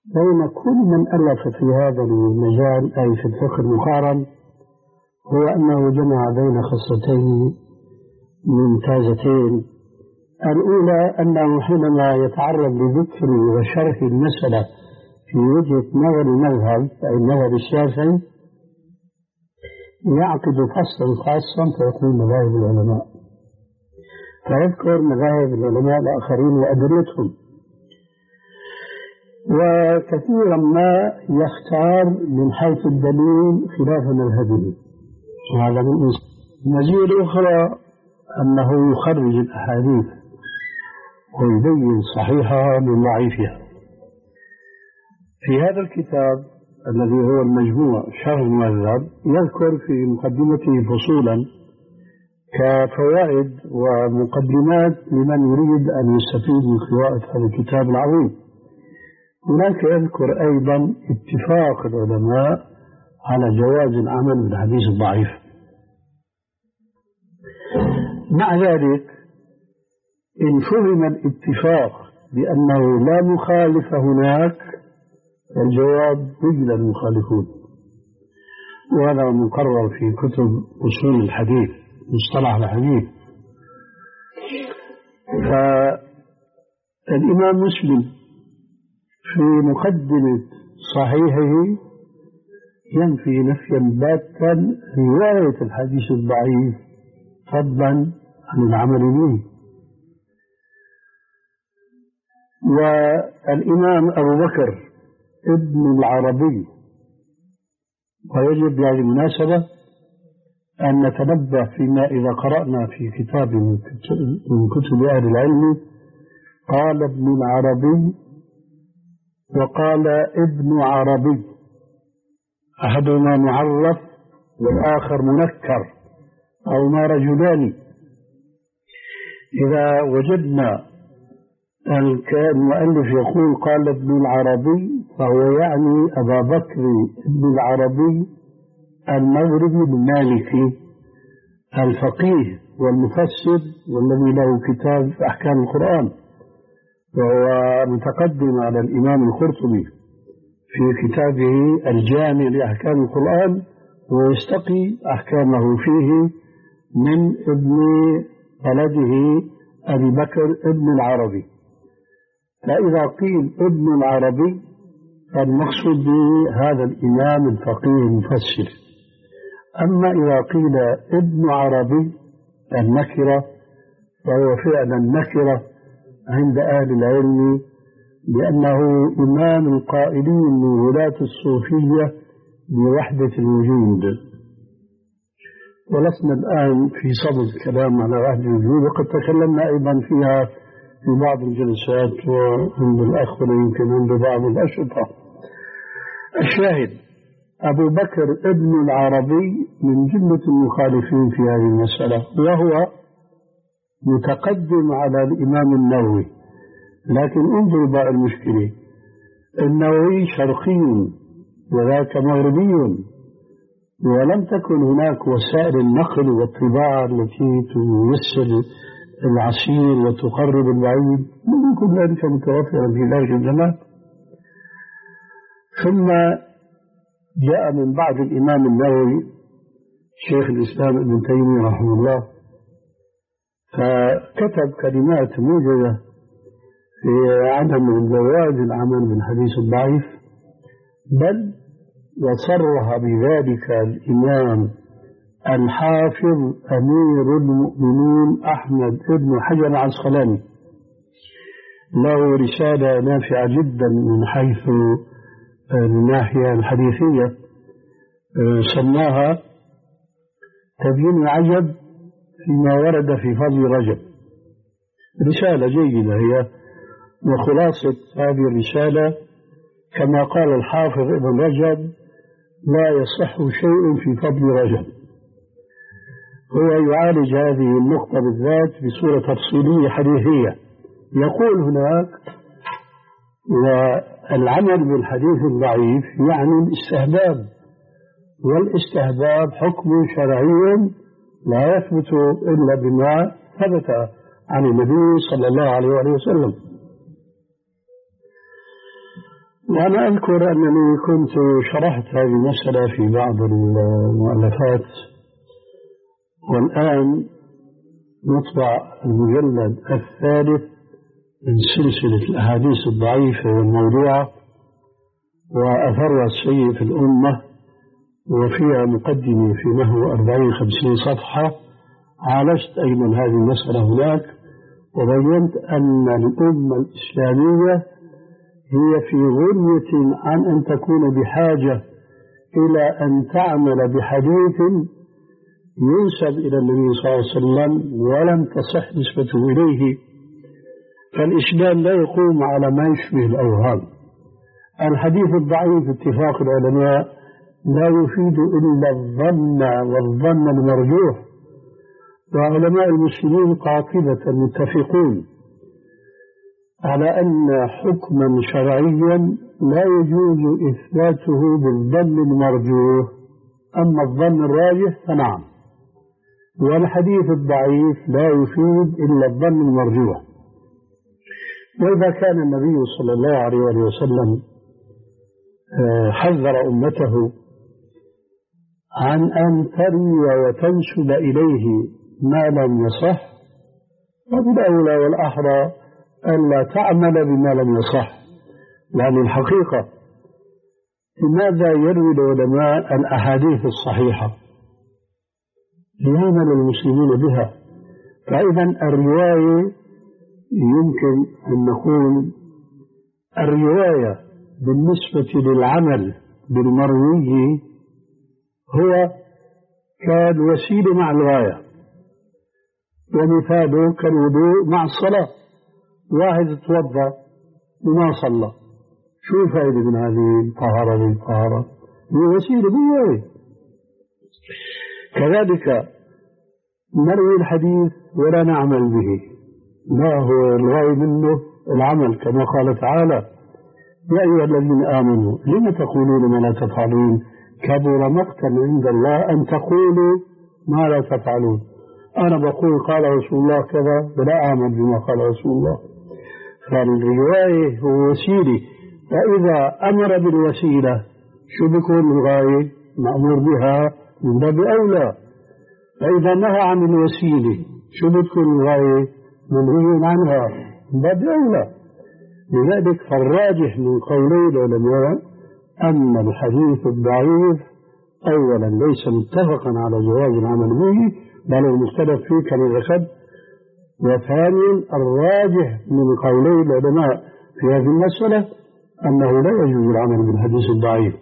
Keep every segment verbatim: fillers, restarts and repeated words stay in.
بين كل من ألف في هذا المجال أي في الفقه المقارن هو أنه جمع بين خصلتين ممتازتين. الأولى أنه حينما يتعرض لذكر وشرح المسألة في وجهة نظر المذهب أي المذهب الشافعي يعقد فصلا خاصا فيقول مذاهب العلماء، فيذكر مذاهب العلماء الآخرين وأدلتهم، وكثيرا ما يختار من حيث الدليل خلاف مذهبه. وهذا من المزية الأخرى أنه يخرج الأحاديث ويبين صحيحها من ضعيفها. في هذا الكتاب الذي هو المجموع شرح المهذب يذكر في مقدمته فصولا كفوائد ومقدمات لمن يريد أن يستفيد من قراءة هذا الكتاب العظيم. هناك يذكر أيضا اتفاق العلماء على جواز العمل بالحديث الضعيف. مع ذلك إن فهم الاتفاق بأنه لا مخالف هناك الجواب وجد المخالفون، وهذا مقرر في كتب أصول الحديث مصطلح الحديث. فالإمام مسلم في مقدمة صحيحه ينفي نفيا باتا رواية الحديث الضعيف فضلا عن العمل به. والإمام أبو بكر ابن العربي، ويجب بهذه المناسبة أن نتنبه فيما إذا قرأنا في كتاب من كتب أهل العلم قال ابن العربي وقال ابن عربي، أحدهما معرف والآخر منكر أو ما رجلان. إذا وجدنا المؤلف يقول قال ابن العربي فهو يعني أبا بكر ابن العربي المغربي المالكي الفقيه والمفسر والذي له كتاب في أحكام القرآن، وهو متقدم على الإمام القرطبي في كتابه الجامع لأحكام القرآن، ويستقي أحكامه فيه من ابن بلده أبي بكر ابن العربي. فإذا قيل ابن العربي فالمقصود به هذا الإمام الفقيه المفسر. أما إذا قيل ابن عربي النكرة فهو فعلا نكرة عند أهل العلم، لأنه إمام القائلين من ولاة الصوفية بوحدة الوجود. ولسنا الآن في صدد الكلام على وحدة الوجود، وقد تكلمنا أيضا فيها في بعض الجلسات وعند الأخ ويمكن عند بعض الأشرطة. الشاهد أبو بكر ابن العربي من جملة المخالفين في هذه المسألة، وهو متقدم على الإمام النووي. لكن انظروا بقى المشكلة، النووي شرقي وذاك مغربي، ولم تكن هناك وسائل النقل والطباعة التي تيسر العسير وتقرب البعيد، لم يكن ذلك متوفرا في ذلك الزمان. ثم جاء من بعد الإمام النووي شيخ الإسلام ابن تيمية رحمه الله، فكتب كلمات موجزة في عدم جواز العمل بالحديث الضعيف، بل وصرح بذلك الإمام الحافظ أمير المؤمنين أحمد بن حجر العسقلاني، له رسالة نافعة جدا من حيث الناحية الحديثية سماها تبيين العجب فيما ورد في فضل رجب. رسالة جيدة هي، وخلاصة هذه الرسالة كما قال الحافظ ابن رجب لا يصح شيء في فضل رجب. هو يعالج هذه النقطة بالذات بصورة تفصيلية حديثية. يقول هناك والعمل بالحديث الضعيف يعني الاستهباب، والاستهباب حكم شرعي لا يثبت إلا بما ثبت عن النبي صلى الله عليه وسلم. وأنا أذكر أنني كنت شرحت هذه المسألة في بعض المؤلفات، والآن نطبع المجلد الثالث من سلسلة الأحاديث الضعيفة والموضوعة وأثرها السيء في الأمة، وفيها مقدمة في نحو أربعين خمسين صفحة. عالجت أيضا هذه المسألة هناك، وبينت أن الأمة الإسلامية هي في غنية عن أن تكون بحاجة إلى أن تعمل بحديث ينسب إلى النبي صلى الله عليه وسلم ولم تصح نسبته إليه، فالإسلام لا يقوم على ما يشبه الأوهام. الحديث الضعيف اتفاق العلماء لا يفيد إلا الظن والظن المرجوح، وعلماء المسلمين قاطبة متفقون على أن حكما شرعيا لا يجوز إثباته بالظن المرجوح، أما الظن الراجح فنعم، والحديث الضعيف لا يفيد إلا الظن المرجوح. وإذا كان النبي صلى الله عليه وسلم حذر أمته عن أن تروي وتنسب إليه ما لم يصح، فبالأولى والأحرى ألا تعمل بما لم يصح. لأن الحقيقة لماذا يروي العلماء الأحاديث الصحيحة؟ ليعمل المسلمين بها. فإذا الرواية يمكن أن نقول الرواية بالنسبة للعمل بالمروي هو كان وسيلة مع الغاية، ومثاله كالوضوء مع الصلاة. واحد توضأ وما صلى، شو فائدة من هذه الطهارة بالطهارة؟ هي وسيلة بالغاية. كذلك نروي الحديث ولا نعمل به، لا هو الغاية منه العمل، كما قال تعالى: يا أيها الذين آمنوا لم تقولون ما لا تفعلون كبر مقتا عند الله أن تقولوا ما لا تفعلون. أنا بقول قال رسول الله كذا ولا أعمل بما قال رسول الله. فالرواية هو وسيلة، فإذا أمر بالوسيلة شو بيكون الغاية؟ مأمور بها من باب أولى. فإذا نهى عن الوسيلة شو بتكون الغاية؟ منهي عنها من باب أولى. لذلك فالراجح من قولي العلماء أن الحديث الضعيف أولا ليس متفقا على جواز العمل به، بل المختلف فيه كما ذكرت. وثانيا الراجح من قولي العلماء في هذه المسألة أنه لا يجوز العمل بالحديث الضعيف.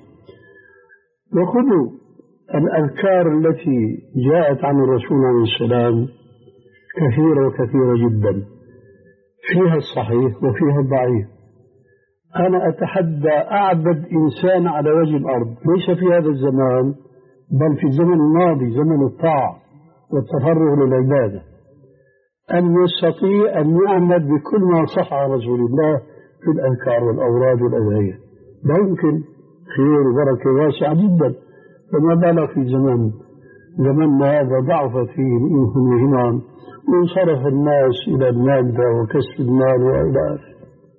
وخذوا الأذكار التي جاءت عن الرسول عليه السلام كثيرة وكثيرة جدا، فيها الصحيح وفيها الضعيف. أنا أتحدى أعبد إنسان على وجه الأرض ليس في هذا الزمان بل في الزمن الماضي، زمن الطاعة والتفرغ للعبادة، أن يستطيع أن يعمل بكل ما صح عن رسول الله في الأذكار والأوراد والأدعية. لا يمكن، خير وبركة واسعة جدا. فما بالك في زمن زمننا هذا ضعف فيه الإنسان والهمم، وانصرف الناس إلى المادة وكسب المال وإلى آخره.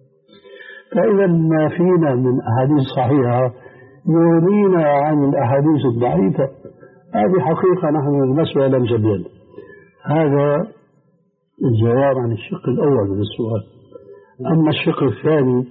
فإذا ما فينا من أحاديث صحيحة يغنينا عن الأحاديث الضعيفة. هذه حقيقة نحن المسألة لم جدل. هذا الجواب عن الشق الأول من السؤال. أما الشق الثاني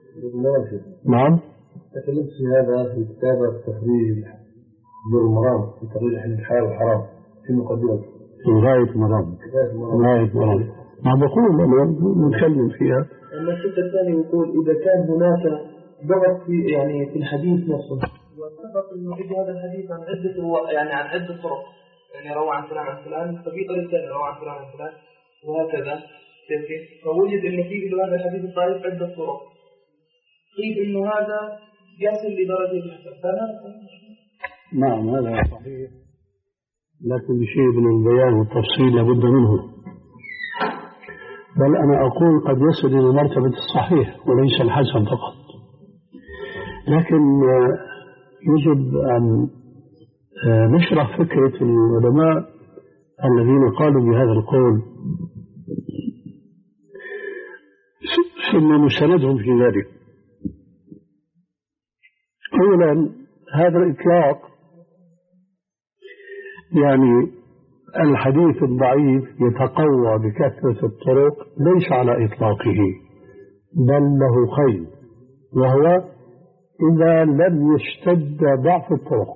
نعم تكلمت في هذا في كتاب التخريج بالمرام في تخريج الحلال والحرام في مقدمة في غاية مرام غاية مرام ما بقول أنا نتكلم فيها. أما الشق الثاني يقول إذا كان هناك ضغط في يعني في الحديث نفسه وسبق إنه يجي هذا الحديث عن عدة يعني عن عدة طرق، يعني روى عن فلان عن فلان، ففي طريق ثاني روى عن فلان عن فلان وهكذا، فوجد إنه في هذا الحديث الضعيف عدة طرق، قيل إنه هذا يصل لدرجة الحسن. نعم هذا صحيح، لكن بشيء من البيان والتفصيل لابد منه. بل أنا أقول قد يصل إلى مرتبة الصحيح وليس الحسن فقط. لكن يجب أن نشرح فكرة العلماء الذين قالوا بهذا القول ثم نسندهم في ذلك. أولا هذا الإطلاق يعني الحديث الضعيف يتقوى بكثرة الطرق ليس على إطلاقه، بل له قيد، وهو إذا لم يشتد ضعف الطرق.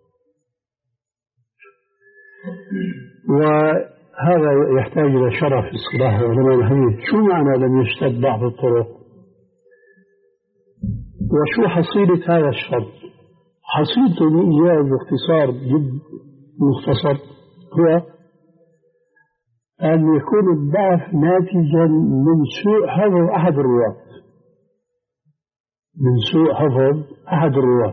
وهذا يحتاج إلى شرح في اصطلاح علماء الحديث. شو معنى لم يشتد ضعف الطرق؟ وشو حصيلة هذا الشرط؟ حصيلته بإيجاز باختصار جد مختصر هو أن يكون الضعف ناتجا من سوء حفظ أحد الرواة، من سوء حفظ أحد الرواة،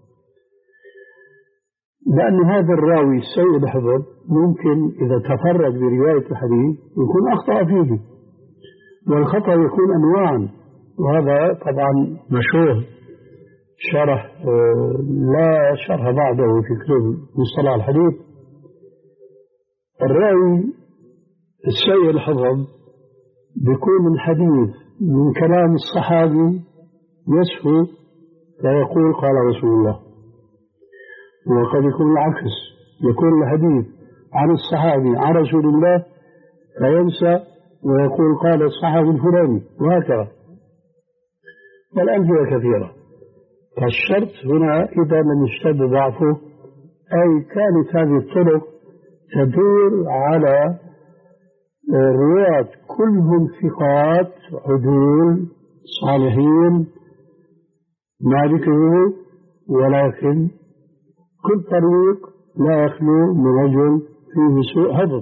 لأن هذا الراوي سيء الحفظ ممكن إذا تفرد برواية الحديث يكون أخطأ فيه، والخطأ يكون أنواعا، وهذا طبعا مشهور شرح لا شرح بعده في كتب مصطلح الحديث. الراوي السيء الحفظ بيكون الحديث من كلام الصحابي يسهو فيقول قال رسول الله، وقد يكون العكس، يكون الحديث عن الصحابي عن رسول الله فينسى ويقول قال الصحابي الفلاني، وهكذا، والأمثلة كثيرة. فالشرط هنا إذا لم يشتد ضعفه أي كانت هذه الطرق تدور على رواة كلهم ثقات عدول صالحين مالكه، ولكن كل طريق لا يخلو من رجل فيه سوء حفظ.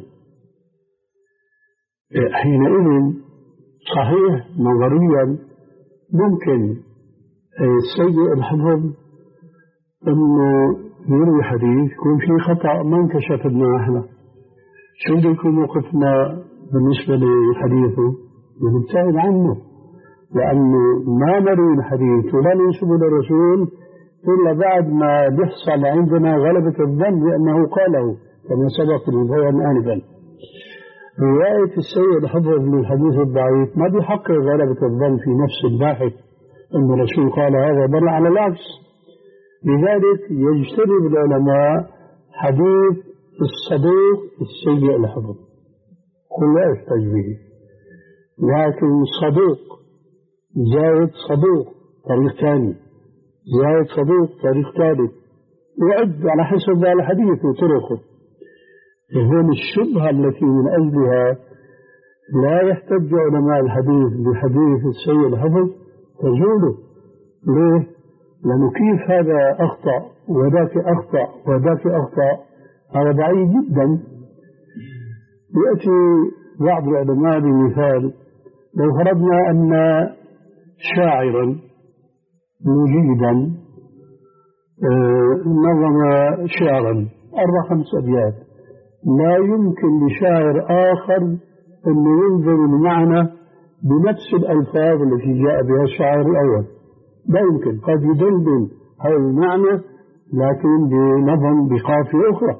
حينئذ صحيح نظريا ممكن السيء الحفظ انه يروي حديث يكون فيه خطأ ما انكشف لنا احنا، شو بده يكون موقفنا بالنسبة لحديثه؟ نبتعد عنه، لأنه ما نروي الحديث ولا ننسب للرسول إلا بعد ما يحصل عندنا غلبة الظن بأنه قاله كما سبق البيان آنفا. رواية السيء الحفظ للحديث الضعيف ما بيحقق غلبة الظن في نفس الباحث أن الرسول قال هذا، بل على العكس. لذلك يجتنب العلماء حديث الصدوق السيء الحفظ، كل لا يحتاج به، لكن صدوق زائد صدوق طريق ثاني زائد صدوق طريق ثالث يعد على حسب الحديث وطرقه. هون الشبهة التي من أجلها لا يحتج علماء الحديث بحديث السيء الحفظ تزول. ليه؟ لأنه كيف هذا أخطأ وذاك أخطأ وذاك أخطأ، هذا بعيد جدا. يأتي بعض العلماء بمثال، لو فرضنا أن شاعرا مجيدا نظم شعرا أربع خمس أبيات، لا يمكن لشاعر آخر أن ينظر المعنى بنفس الألفاظ التي جاء بها الشاعر الأول، لا يمكن، قد يدلل هذا المعنى لكن بنظم بقافية أخرى.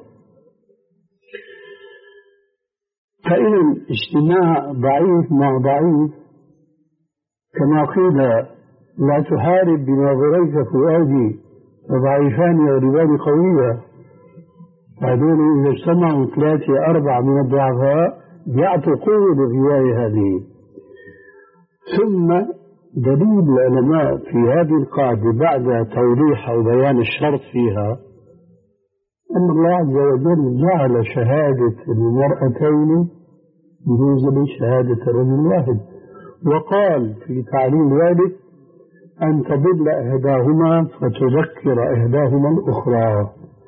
فإذا اجتماع ضعيف مع ضعيف كما قيل لا تحارب بناظريك فؤادي فضعيفان يغلبان قوية، هذول إذا اجتمعوا ثلاثة أربعة من الضعفاء يعطوا قوة للرواية هذه. ثم دليل العلماء في هذه القاعدة بعد توضيح أو بيان الشرط فيها أن الله عز وجل جعل شهادة المرأتين بمنزل شهادة الرجل الواحد، وقال في تعليل ذلك أن تضل إحداهما فتذكر إحداهما الأخرى.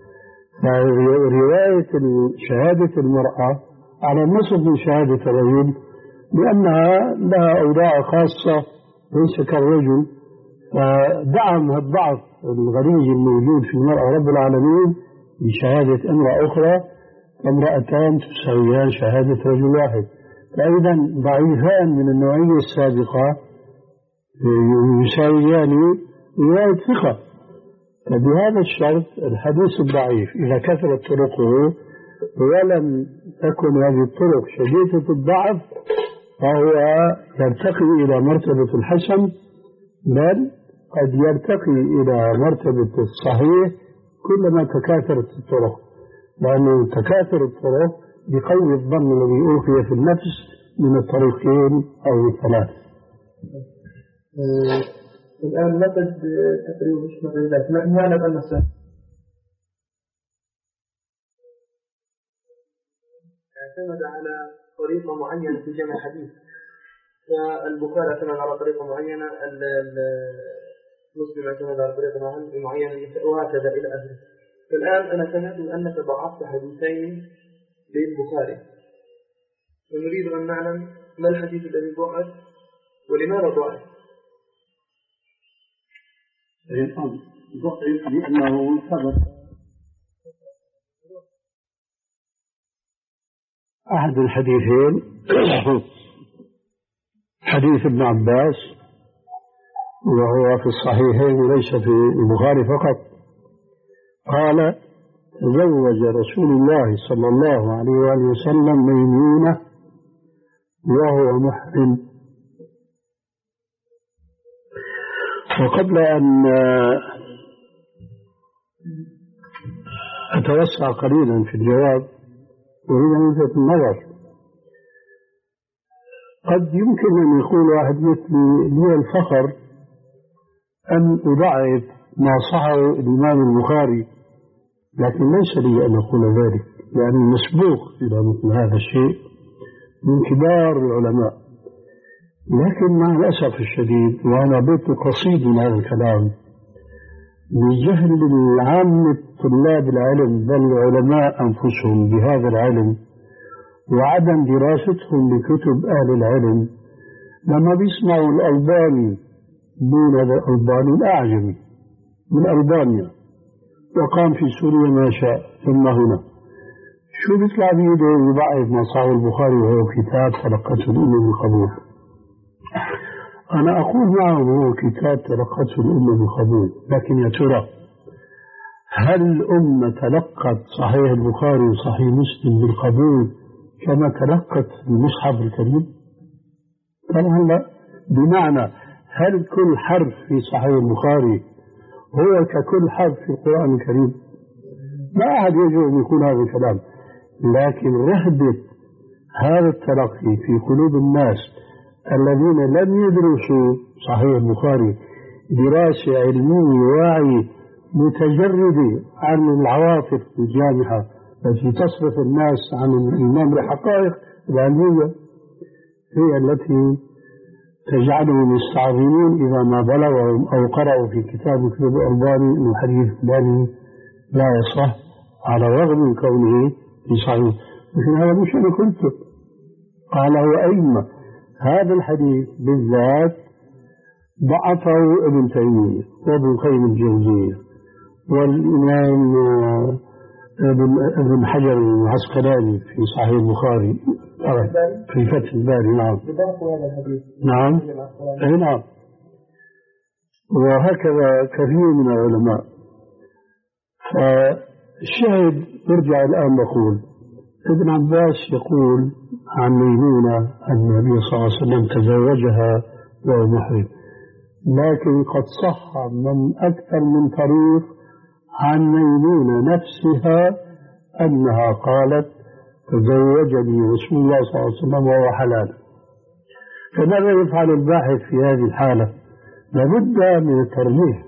فرواية شهادة المرأة على النصف من شهادة الرجل لأنها لها أوضاع خاصة ليس كالرجل، فدعم الضعف الغريزي الموجود في المرأة رب العالمين بشهادة امرأة أخرى، فامرأتان تساويان شهادة رجل واحد. فإذا ضعيفان من النوعية السابقة يساويان رواية ثقة. فبهذا الشرط الحديث الضعيف إذا كثرت طرقه ولم تكن هذه الطرق شديدة الضعف فهو يرتقي إلى مرتبة الحسن، بل قد يرتقي إلى مرتبة الصحيح كلما تكاثرت الطرق، لأنه تكاثر الطرق بقوي الظن الذي أوفي في النفس من الطريقين أو الثلاث. آه الآن نقد تقريبا مش مغيرات ما نعلم أن اعتمد على طريقة معينة في جمع الحديث، فالبخاري اعتمد على طريقة معينة، مسلم اعتمد على طريقة معينة وهكذا إلى آخره. فالآن أنا سمعت أنك ضعفت حديثين للبخاري، ونريد أن نعلم ما الحديث الذي ضعف ولماذا ضعف؟ ضعف لأنه ثبت أحد الحديثين حديث ابن عباس، وهو في الصحيحين وليس في البخاري فقط. قال: تزوج رسول الله صلى الله عليه وآله وسلم ميمونة وهو محرم. وقبل أن أتوسع قليلا في الجواب أريد أن ألفت النظر. قد يمكن أن يقول واحد مثلي: لي الفخر أن أضعف ما صحه الإمام البخاري، لكن ليس لي أن أقول ذلك، لأني مسبوق إلى مثل هذا الشيء من كبار العلماء. لكن مع الأسف الشديد، وأنا بيت قصيد من هذا الكلام، بجهل عامة طلاب العلم بل العلماء أنفسهم بهذا العلم، وعدم دراستهم لكتب أهل العلم، لما بيسمعوا الألباني دون الألباني الأعجمي من ألبانيا وقام في سوريا ما شاء ثم هنا، شو بيطلع بيده يضعف ما صحه البخاري وهو كتاب تلقته الأمة بالقبول. أنا أقول معهم هو كتاب تلقته الأمة بالقبول، لكن يا ترى هل الأمة تلقت صحيح البخاري وصحيح مسلم بالقبول كما تلقت المصحف الكريم؟ طبعا لا. بمعنى هل كل حرف في صحيح البخاري هو ككل حرف في القرآن الكريم؟ ما أحد يجب أن يكون هذا الكلام، لكن رهبة هذا التلقي في قلوب الناس الذين لم يدرسوا صحيح البخاري دراسة علمية واعية متجردة عن العواطف الجامحة التي تصرف الناس عن الإيمان بالحقائق العلمية، هي التي تجعلهم يستعظمون إذا ما بلغوا أو قرأوا في كتاب كتب الألباني أن الحديث الفلاني لا يصح على الرغم من كونه في صحيح. لكن هذا مش أنا قلته، قاله أئمة. هذا الحديث بالذات ضعفه ابن تيمية وابن القيم الجوزية والإمام ابن حجر العسقلاني في صحيح البخاري في فتح الباري. نعم نعم أي نعم. وهكذا كثير من العلماء. فالشاهد نرجع الآن نقول ابن عباس يقول عن ميمونة أن النبي صلى الله عليه وسلم تزوجها وهو محرم، لكن قد صح من أكثر من طريق عن ميمونة نفسها أنها قالت تزوجني رسول الله صلى الله عليه وسلم وهو حلال. فماذا يفعل الباحث في هذه الحالة؟ لابد من الترجيح.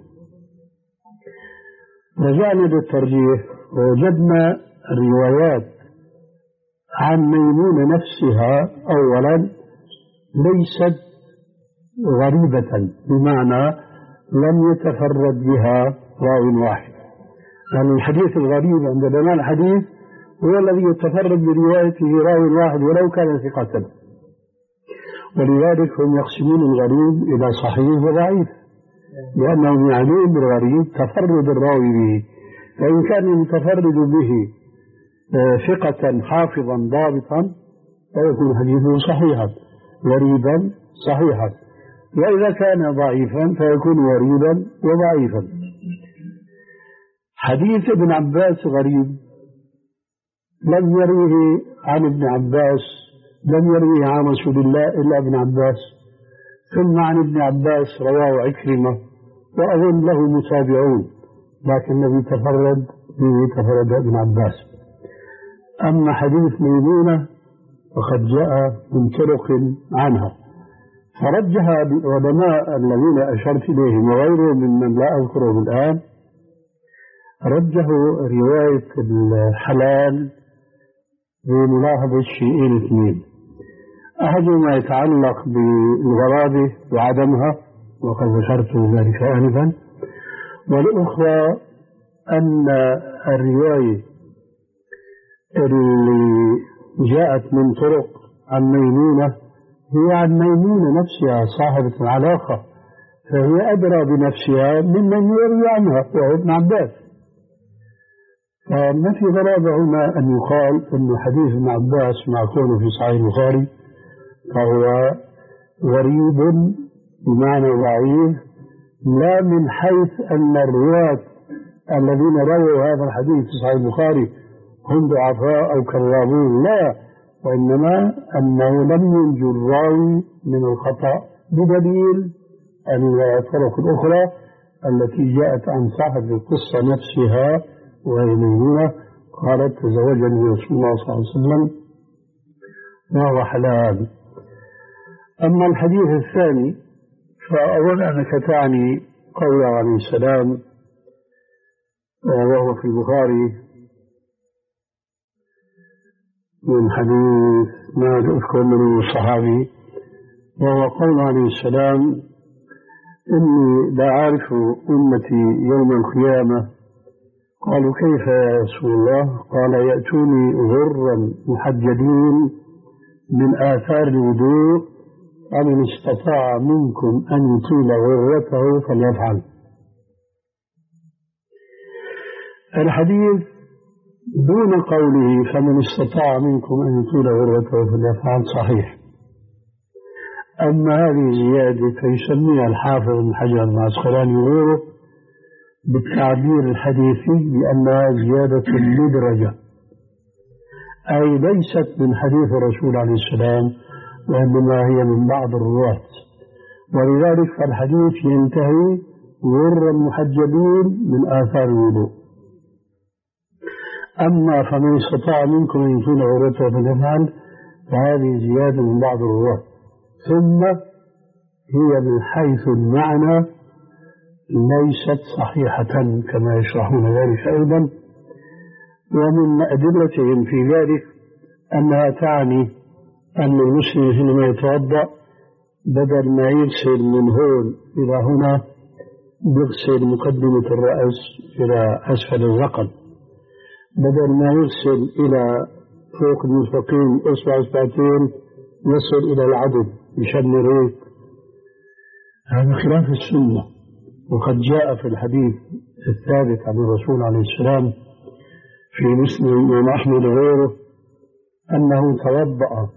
رجعنا للترجيح ووجدنا الروايات عن ميمونة نفسها أولا ليست غريبة، بمعنى لم يتفرد بها راوي واحد، لأن الحديث الغريب عند علماء الحديث هو الذي يتفرد بروايته راوي واحد ولو كان ثقة، ولذلك هم يقسمون الغريب إلى صحيح وضعيف، لأنهم يعنون بالغريب تفرد الراوي به، فإن كان المتفرد به ثقة حافظا ضابطا فيكون حديثه صحيحا غريبا صحيحا، وإذا كان ضعيفا فيكون غريبا وضعيفا. حديث ابن عباس غريب، لم يروه عن ابن عباس لم يروه عن رسول الله إلا ابن عباس، ثم عن ابن عباس رواه عكرمة، وأظن له متابعون، لكن الذي تفرد به تفرد ابن عباس. أما حديث ميمونة فقد جاء من طرق عنها، فرجح العلماء الذين أشرت إليهم وغيرهم ممن لا أذكرهم الآن، رجحوا رواية الحلال بملاحظة شيئين اثنين: أحدهما يتعلق بالغرابة وعدمها وقد ذكرت ذلك آنفا، والأخرى أن الرواية اللي جاءت من طرق عن ميمونة هي عن ميمونة نفسها صاحبة العلاقة، فهي أدرى بنفسها ممن يروي عنها وهو ابن عباس. فما في غرابة هنا أن يقال أن حديث ابن عباس مع كونه في صحيح البخاري فهو غريب بمعنى ضعيف، لا من حيث أن الرواة الذين رووا هذا الحديث في صحيح البخاري هم ضعفاء أو كذابون، لا، وإنما أنه لم ينجو الراوي من الخطأ بدليل الطرق الأخرى التي جاءت عن صاحب القصة نفسها وهي ميمونة قالت تزوجني رسول الله صلى الله عليه وسلم وهو حلال. أما الحديث الثاني فأظن أنك تعني قوله عليه السلام وهو في البخاري من حديث ما أذكر منه الصحابي، وهو قول عليه السلام: إني لا أعرف أمتي يوم القيامة. قالوا: كيف يا رسول الله؟ قال: يأتوني غرا محجلين من آثار الوضوء، فمن استطاع منكم أن يطيل غرته فليفعل. الحديث دون قوله فمن استطاع منكم أن يطيل غرته فليفعل صحيح، أما هذه زيادة فيسميها الحافظ بن حجر العسقلاني وغيره بالتعبير الحديثي بأنها زيادة مدرجة، أي ليست من حديث الرسول عليه السلام وإنما هي من بعض الرواة، ولذلك فالحديث ينتهي غرا محجبين من آثار الوضوء. أما فمن استطاع منكم أن يطيل غرته فليفعل فهذه زيادة من بعض الرواة، ثم هي من حيث المعنى ليست صحيحة كما يشرحون ذلك أيضا. ومن أدلتهم في ذلك أنها تعني أن المسلم حينما يتوضأ بدل ما يغسل من هون إلى هنا يغسل مقدمة الرأس إلى أسفل الذقن، بدل ما يغسل إلى فوق المرفقين أصبع أصبعتين يصل إلى العضد بشن الريق. هذا خلاف السنة، وقد جاء في الحديث الثابت عن الرسول عليه السلام في مسلم وأحمد وغيره أنه توضأ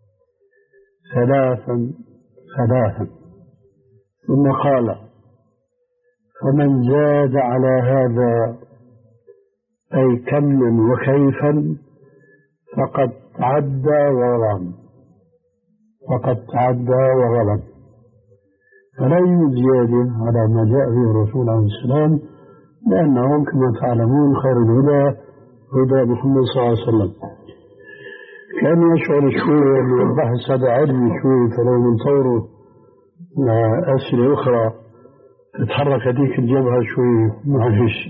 ثلاثا ثلاثا ثم قال: فمن زاد على هذا أي كما وكيفا فقد تعدى وظلم، فقد تعدى وظلم. فلا يوجد زيادة على ما جاء به الرسول عليه السلام، لأنهم كما تعلمون خير الهدى هدى محمد صلى الله عليه وسلم. كان يشعر شوية أن البحث هذا علمي شوية، فلو ننطوره أسئلة أخرى تتحرك هذيك الجبهة شوية ما فيش.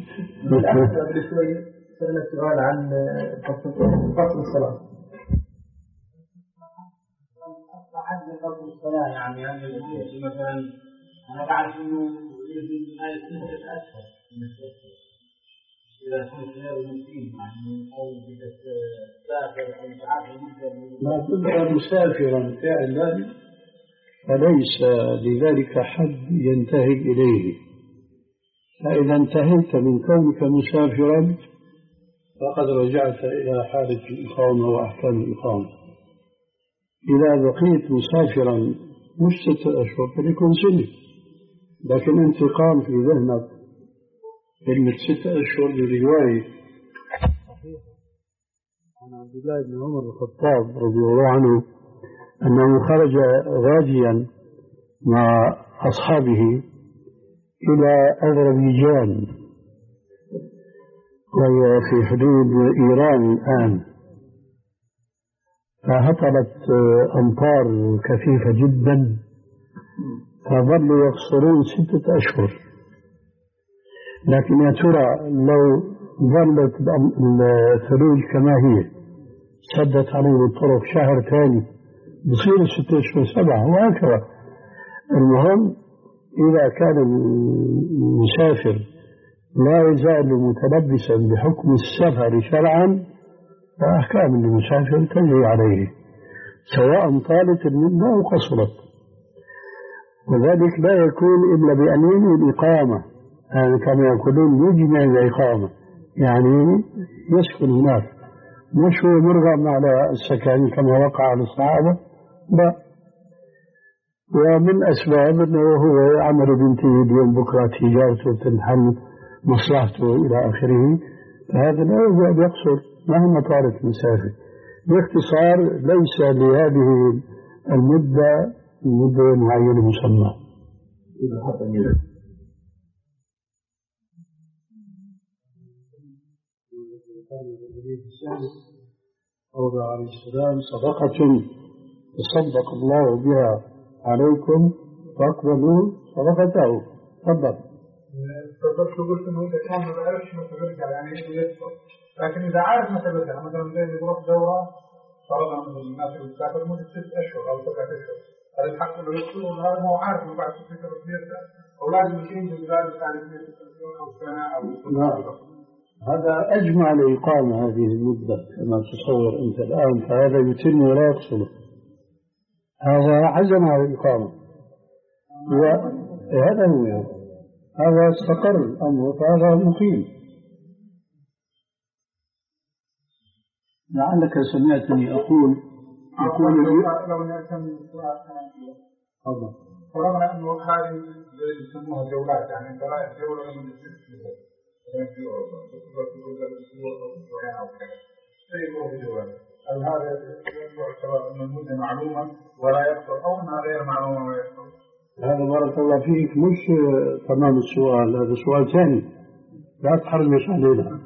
سألنا سؤال عن فصل الصلاة. حد فصل الصلاة يعني يعني مثلا أنا بعرف إنه يجب أن يكون أشهر إذا كنت غير مسلم يعني أو إذا سافر أو تعرف ما كنت مسافرا فعلا فليس لذلك حد ينتهي إليه، فإذا انتهيت من كونك مسافرا فقد رجعت إلى حالة الإقامة وأحكام الإقامة. إذا بقيت مسافرا مش ستة أشهر فليكون سنة، لكن أنت قام في ذهنك كلمة ستة أشهر لرواية عن عبد الله بن عمر الخطاب رضي الله عنه أنه خرج غازيا مع أصحابه إلى أذربيجان، وهي في حدود إيران الآن، فهطلت أمطار كثيفة جدا، فظلوا يقصرون ستة أشهر. لكن يا ترى لو ظلت الثلوج كما هي سدت عليهم الطرق شهر ثاني بصير ستة أشهر سبعة وهكذا. المهم إذا كان المسافر لا يزال متلبسا بحكم السفر شرعا فأحكام المسافر تجري عليه سواء طالت المدة أو قصرت، وذلك لا يكون إلا بأن ينوي الإقامة، يعني كما يقولون يجمع الإقامة، يعني يسكن هناك، مش هو مرغم على السكن كما وقع على الصحابة، لا. ومن أسباب أنه هو عمل بنته اليوم بكرة تجارته تنحل مصلحته إلى آخره، فهذا لا يجب أن يقصر مهما طالت المسافة. باختصار ليس لهذه المدة مدة معينة مسمى. قول عليه السلام: صدقة تصدق الله بها عليكم فاقبلوا صدقته. تفضل. تفضلت قلت انه اذا كان ما بيعرفش متى بيرجع يعني يدفع، لكن اذا عارف متى بيرجع، مثلا زي اللي بيروح دوره فرضا من الناس اللي بتسافر لمده ست اشهر او سبعة اشهر، هل الحق انه يدخل ولا هذا هو عارف انه بعد ست اشهر بيرجع، او لازم يكون بذلك بعد اثنين او سنه او سنه؟ هذا أجمع الإقامة هذه المدة كما تصور أنت الآن، فهذا يتم ولا يقصر، هذا عزم على الإقامة، وهذا هو يعني. هذا استقر الأمر فهذا مقيم. لعلك سمعتني أقول يقول لو نأتم هذا فرغنا أنه هذه يسموها جولات، يعني أنت رايح جولة من ست شهور في أوروبا تقول لك أسبوع أو أسبوعين أو كذا سيكون في جولات، هل هذا يعتبر أن المدة معلومة ولا يقصر أو أنها غير معلومة ولا يقصر؟ هذا بارك الله فيك مش تمام السؤال، هذا سؤال ثاني لا تحرمش علينا.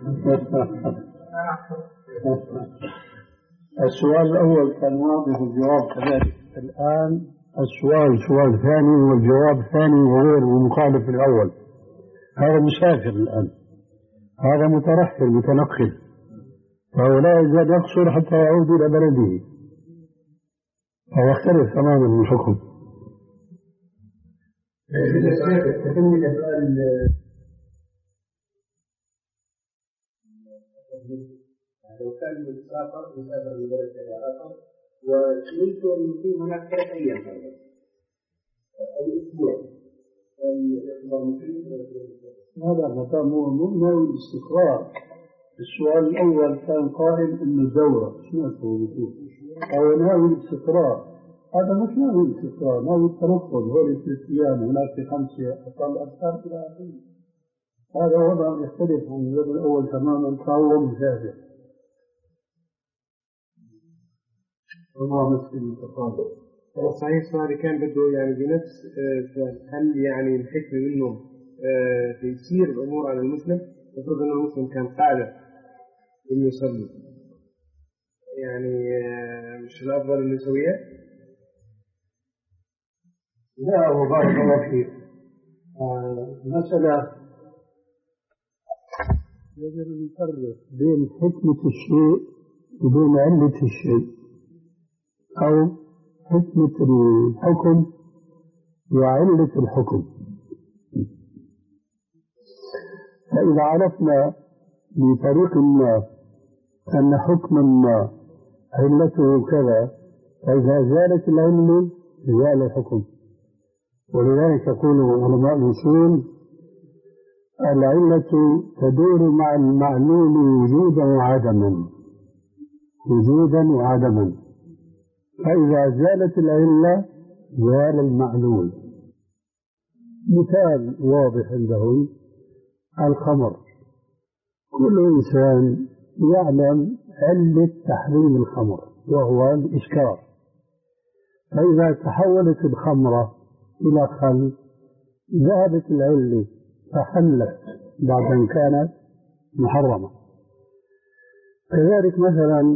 السؤال الأول كان واضح والجواب كذلك، الآن السؤال سؤال ثاني والجواب ثاني وغير ومخالف الأول. هذا مسافر الآن، هذا مترحل متنقل، فهو لا يزال يقصر حتى يعود إلى بلده، فيختلف تماما الحكم. لو كان مسافر مسافر من بلد إلى آخر وسئلت أن يقيم هناك ثلاث أيام أو أسبوع، الاختبار مقيم هذا هذا مو ناوي الاستقرار. السؤال الأول كان قائل إن الدورة سمعته أو ناوي الاستقرار، هذا مش ناوي الاستقرار، ناوي التنقل، هو ثلاث أيام هناك في خمسة أقل أكثر إلى آخره. هذا وضع يختلف عن الوضع الأول تماما، فهو مسافر. الله مسكين التقاضي. صحيح السؤال كان بده يعني بنفس هل يعني الحكمة منه تيسير الأمور على المسلم؟ المفروض أن المسلم كان قاعدة إنه يصلي، يعني مش الأفضل إنه يسويها؟ لا وبارك الله فيك. مسألة يجب أن نفرق بين حكمة الشيء وبين علة الشيء، أو حكمة الحكم وعلة الحكم. فإذا عرفنا بطريق ما أن حكما ما علته كذا، فإذا زالت العلة زال الحكم. ولذلك يقول علماء الأصول: العلة تدور مع المعلول وجودا وعدما، وجودا وعدما، فإذا زالت العلة زال المعلول. مثال واضح عندهم الخمر، كل إنسان يعلم علة تحريم الخمر وهو الإسكار، فإذا تحولت الخمرة إلى خل ذهبت العلة فحلت بعد أن كانت محرمة. كذلك مثلا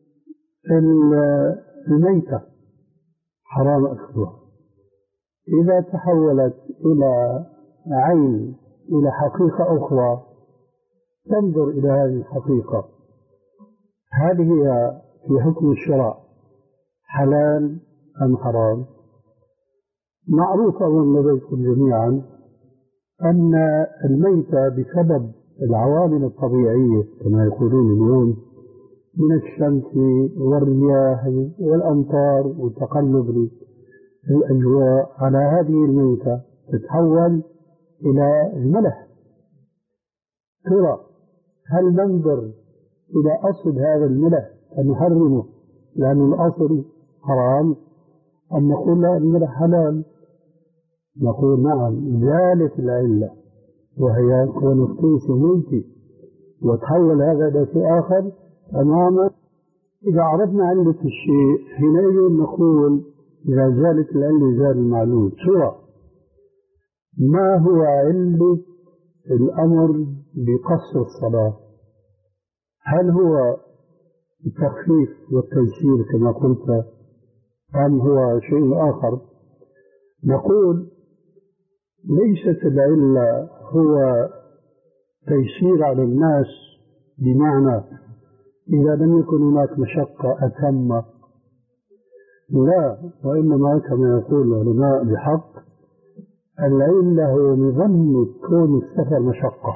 الميتة حرام أكلها، إذا تحولت إلى عين إلى حقيقة أخرى تنظر إلى هذه الحقيقة، هل هي في حكم الشرع حلال أم حرام؟ معروف أظن لديكم جميعا أن الميتة بسبب العوامل الطبيعية كما يقولون اليوم من الشمس والرياح والأمطار وتقلب الأجواء على هذه الميتة تتحول إلى الملح. ترى هل ننظر إلى أصل هذا الملح فنحرمه لأن الأصل حرام، أم نقول لا الملح حلال؟ نقول نعم، ذلك العلة وهي كون الطيس ميت وتحول هذا إلى شيء آخر تماما. إذا عرفنا علة الشيء حينئذ نقول إذا زالت العلة زال المعلول. سورة ما هو علة الأمر بقصر الصلاة؟ هل هو التخفيف والتيسير كما قلت أم هو شيء آخر؟ نقول ليست العلة هو تيسير على الناس بمعنى إذا لم يكن هناك مشقة أتم، لا، وإنما كما يقول العلماء بحق العلة هو مظنة كون السفر مشقة،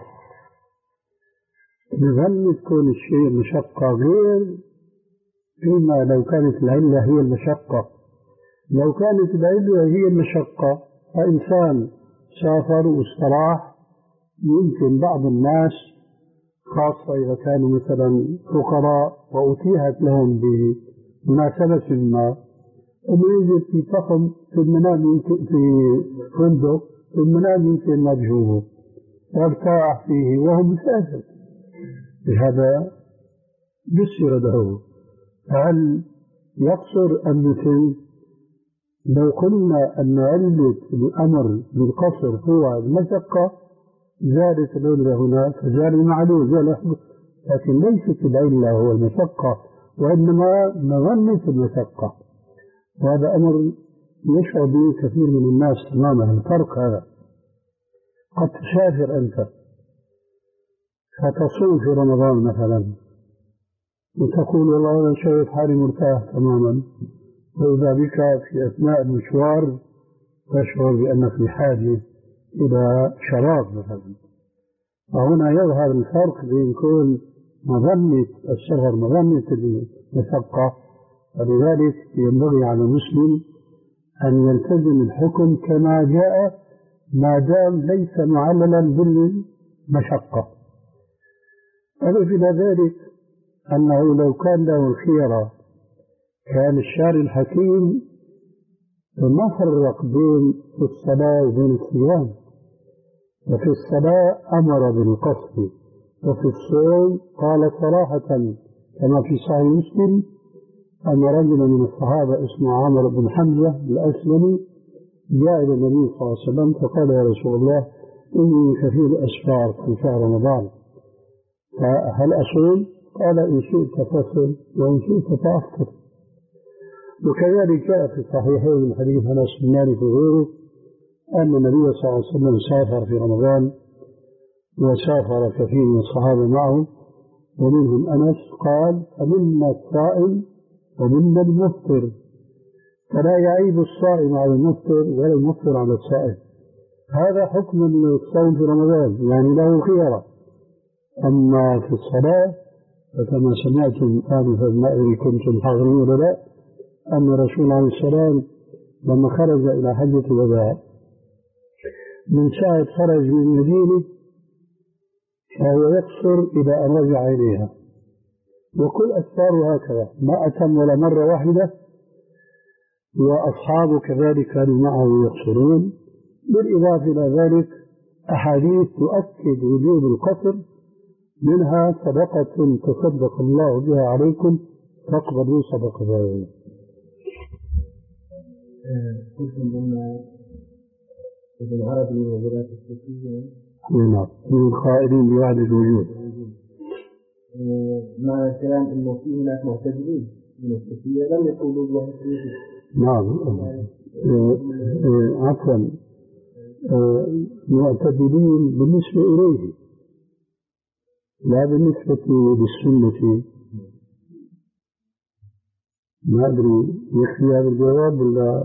مظنة كون الشيء مشقة غير فيما لو كانت العلة هي المشقة. لو كانت العلة هي المشقة فإنسان سافر واستراح، يمكن بعض الناس خاصة إذا كانوا مثلا فقراء وأتيحت لهم بمناسبة ما أنه يجد في فخم في المنام يمكن في فندق في المنام يمكن مجهوبه وارتاح فيه وهو مسافر، بهذا يسر له. هل يقصر أم يتم؟ لو قلنا أن علة الأمر بالقصر هو المشقة زادت العلة هنا فزال المعلول زال، لكن ليست العلة هو المشقة وإنما مظنة المشقة، وهذا أمر يشعر به كثير من الناس تماما. الفرق هذا قد تسافر أنت فتصوم في رمضان مثلا وتقول والله أنا شايف حالي مرتاح تماما، وإذا بك في أثناء المشوار تشعر بأنك بحاجة إلى شراب مثلا، فهنا يظهر الفرق بين كون مظنة السفر مظنة المشقة. ولذلك ينبغي على المسلم أن يلتزم الحكم كما جاء ما دام ليس معللا بالمشقة. أضف إلى ذلك أنه لو كان له الخيرة كان الشارع الحكيم ما فرق بين الصلاة وبين الصيام، وفي الصلاة أمر بالقصد، وفي الصوم قال صراحة كما في صحيح مسلم أن رجلا من الصحابة اسمه عامر بن حمزة الأسلمي جاء إلى النبي صلى الله عليه وسلم فقال يا رسول الله إني كثير أسفار في شهر رمضان فهل أصوم؟ قال إن شئت فصل وإن شئت فأفطر. وكذلك جاء في الصحيحين من حديث أنس بن مالك وغيره أن النبي صلى الله عليه وسلم سافر في رمضان وسافر كثير من الصحابة معه ومنهم أنس قال فمنا الصائم ومنا المفطر، فلا يعيب الصائم على المفطر ولا المفطر على الصائم. هذا حكم الصوم في رمضان يعني له خيرة. أما في الصلاة فكما سمعتم آنفا ما أدري كنتم حاضرين ولا لا أن الرسول عليه السلام لما خرج إلى حجة الوداع من ساعة خرج من المدينة فهو يقصر إلى أن رجع إليها، وكل أسفاره هكذا ما أتم ولا مرة واحدة، وأصحابه كذلك كانوا معه يقصرون. بالإضافة إلى ذلك أحاديث تؤكد وجوب القصر، منها صدقة تصدق الله بها عليكم فاقبلوا صدقتها. قلتم أن ابن عربي وولاة الصوفية نعم من القائلين بوحدة الوجود. مع الكلام أنه في هناك معتدلين من الصوفية لم يقولوا بوحدة الوجود. نعم عفوا معتدلين بالنسبة إليه لا بالنسبة للسنة. ما أدري يكفي هذا الجواب ولا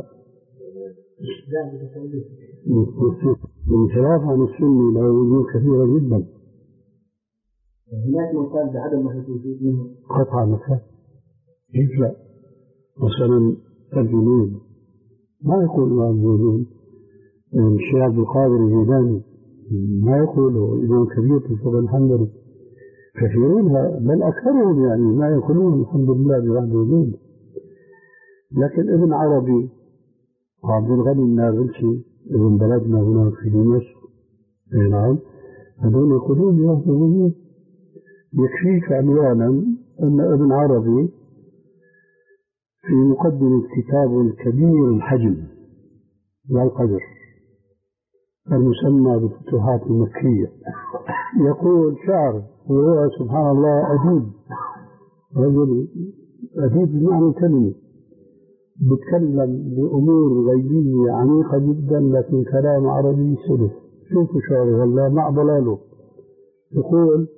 الانحراف عن السنة له وجوه كثيرة جدا. هناك من قال بعدم وحدة الوجود منه قطعا مثلا كيف لا؟ مثلا الجنود ما يقول ما الجنود الشيخ عبد القادر الجيلاني ما يقوله إمام كبير في الفقه الحنبلي كثيرون بل أكثرهم يعني ما يقولون الحمد لله بوحدة الوجود. لكن ابن عربي وعبد الغني النابلسي ابن بلدنا هنا في دمشق نعم هذول يقولون بوحدة الوجود. يكفيك عنوانا أن ابن عربي في مقدمة كتاب كبير الحجم والقدر المسمى بالفتوحات المكية يقول شعر وهو سبحان الله أديب رجل أديب بمعنى الكلمة بتكلم بأمور غيبية عميقة جدا لكن كلام عربي سلس. شوفوا شعره والله مع ضلاله يقول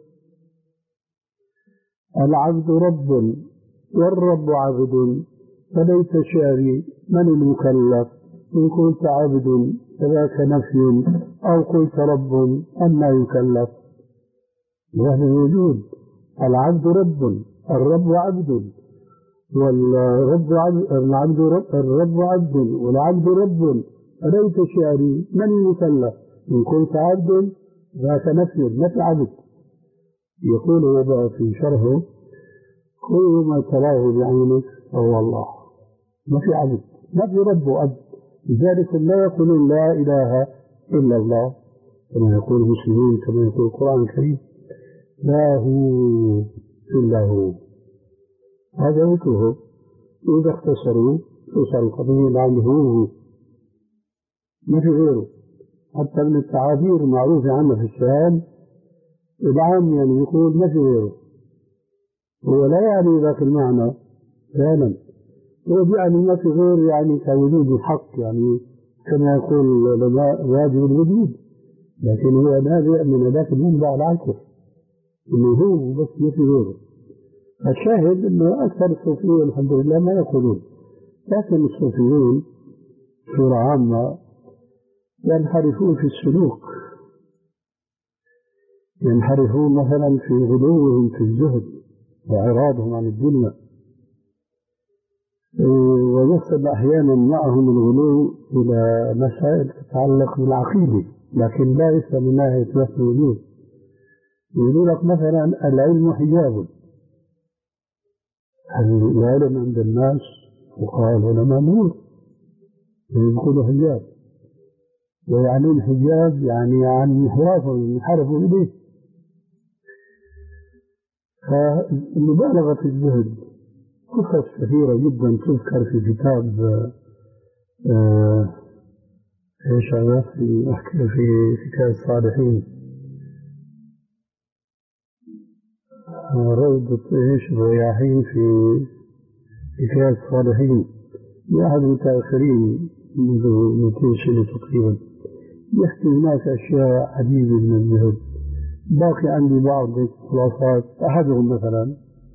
العبد رب والرب عبد فليس شعري من المكلف إن قلت عبد فذاك نفي أو قلت رب أما يكلف. وهذا الوجود العبد رب الرب عبد والرب عبد العبد رب الرب عبد والعبد رب فليس شعري من المكلف إن قلت عبد ذاك نفي نفي عبد. يقول وضع في شرحه كل ما تراه بعينك فهو الله ما في عبد ما في رب وعبد. لذلك لا يقولون لا إله إلا الله كما يقول المسلمون كما يقول القرآن الكريم لا هو إلا هو. هذا ذكره إذا اختصروا توصل القضية لعنده هو ما في غيره. حتى من التعابير المعروفة عنه في الشام العام يعني يقول ما في غيره. هو لا يعني ذاك المعنى فعلا هو يعني ما في غير يعني كوجود الحق يعني كما يقول العلماء واجب الوجود لكن هو نابع من ذاك المنبع العكس انه هو بس ما في غيره. الشاهد انه اكثر الصوفيين الحمد لله ما يقولون لكن الصوفيين صورة عامة ينحرفون في السلوك ينحرفون مثلا في غلوهم في الزهد وإعراضهم عن الدنيا ويصل أحيانا معهم الغلو إلى مسائل تتعلق بالعقيدة لكن لا يصل من ناحية وحدة الوجود. يقول لك مثلا العلم حجاب العلم عند الناس وقال العلماء نور ويقولوا حجاب ويعني الحجاب يعني عن انحرافهم انحرفوا إليه. فالمبالغة في الزهد قصص كثيرة جدا تذكر في كتاب آه ايش هذا في احكي في حكاية الصالحين آه روضة ايش الرياحين في حكاية الصالحين لأحد المتأخرين منذ مئتين سنة تقريبا يحكي هناك أشياء عديدة من الزهد. باقي عندي بعض الخلاصات. أحدهم مثلا